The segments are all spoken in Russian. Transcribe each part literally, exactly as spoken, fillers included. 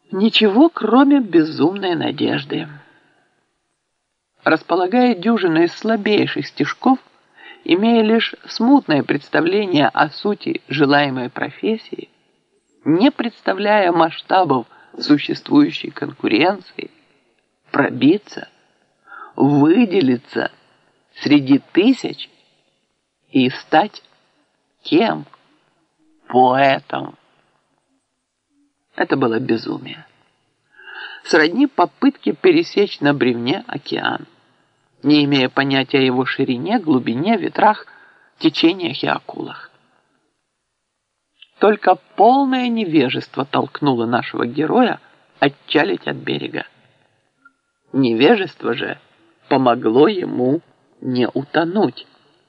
Ничего, кроме безумной надежды. Располагая дюжиной из слабейших стишков, имея лишь смутное представление о сути желаемой профессии, не представляя масштабов существующей конкуренции, пробиться, выделиться среди тысяч и стать кем? Поэтом. Это было безумие. Сродни попытке пересечь на бревне океан, не имея понятия о его ширине, глубине, ветрах, течениях и акулах. Только полное невежество толкнуло нашего героя отчалить от берега. Невежество же помогло ему не утонуть.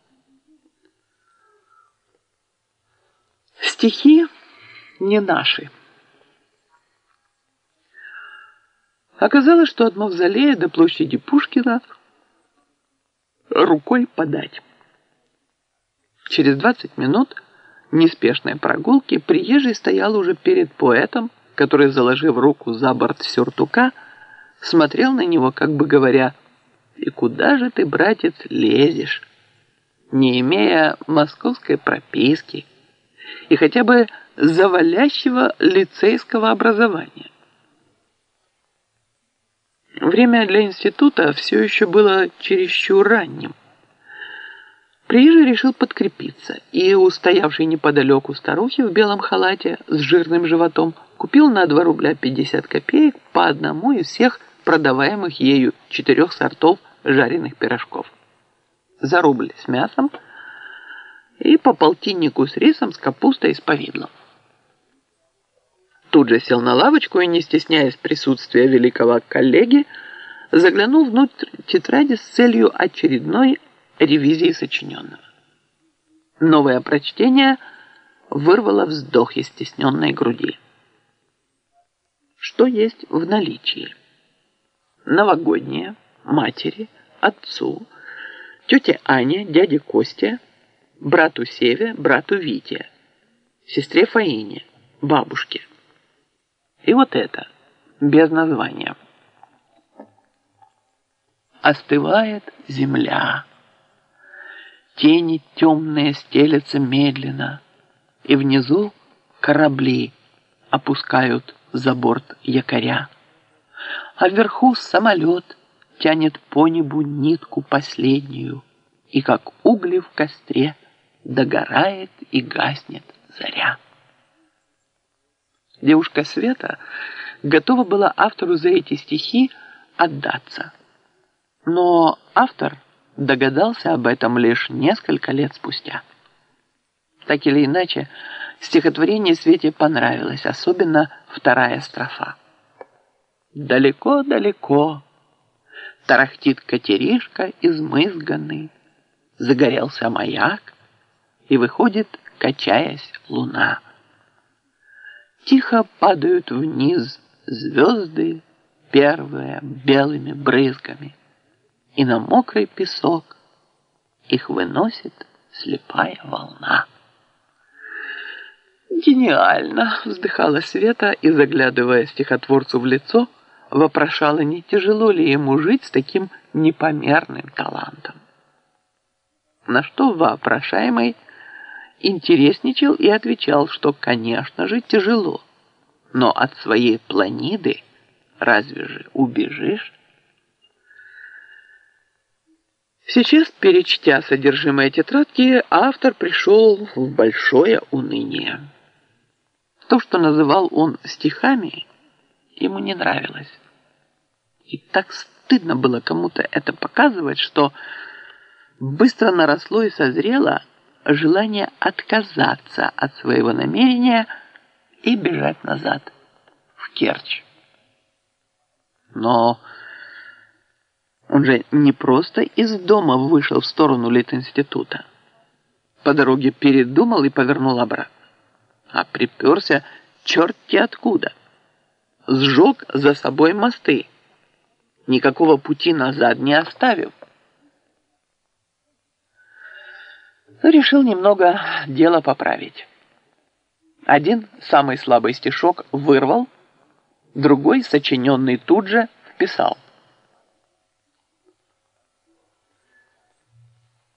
Стихи не наши. Оказалось, что от Мавзолея до площади Пушкина рукой подать. Через двадцать минут неспешной прогулки приезжий стоял уже перед поэтом, который, заложив руку за борт сюртука, смотрел на него, как бы говоря: «И куда же ты, братец, лезешь, не имея московской прописки и хотя бы завалящего лицейского образования?» Время для института все еще было чересчур ранним. Приезжий решил подкрепиться и, у стоявшей неподалеку старухи в белом халате с жирным животом, купил на два рубля пятьдесят копеек по одному из всех продаваемых ею четырех сортов жареных пирожков. За рубль с мясом и по полтиннику с рисом, с капустой и с повидлом. Тут же сел на лавочку и, не стесняясь присутствия великого коллеги, заглянул внутрь тетради с целью очередной ревизии сочиненного. Новое прочтение вырвало вздох из стесненной груди. Что есть в наличии? Новогоднее, матери, отцу, тете Ане, дяде Косте, брату Севе, брату Вите, сестре Фаине, бабушке. И вот это, без названия. Остывает земля. Тени темные стелятся медленно, и внизу корабли опускают за борт якоря. А вверху самолет тянет по небу нитку последнюю, и как угли в костре догорает и гаснет заря. Девушка Света готова была автору за эти стихи отдаться. Но автор догадался об этом лишь несколько лет спустя. Так или иначе, стихотворение Свете понравилось, особенно вторая строфа. Далеко-далеко тарахтит катеришка измызганный, загорелся маяк, и выходит, качаясь, луна. Тихо падают вниз звезды, первые белыми брызгами, и на мокрый песок их выносит слепая волна. «Гениально!» — вздыхала Света и, заглядывая стихотворцу в лицо, вопрошала, не тяжело ли ему жить с таким непомерным талантом. На что вопрошаемый интересничал и отвечал, что, конечно же, тяжело, но от своей планиды разве же убежишь? Сейчас, перечтя содержимое тетрадки, автор пришел в большое уныние. То, что называл он стихами, ему не нравилось. И так стыдно было кому-то это показывать, что быстро наросло и созрело желание отказаться от своего намерения и бежать назад, в Керчь. Но он же не просто из дома вышел в сторону Литинститута. По дороге передумал и повернул обратно. А приперся черти откуда. Сжег за собой мосты, никакого пути назад не оставив. Решил немного дело поправить. Один самый слабый стишок вырвал, Другой, сочиненный тут же, вписал: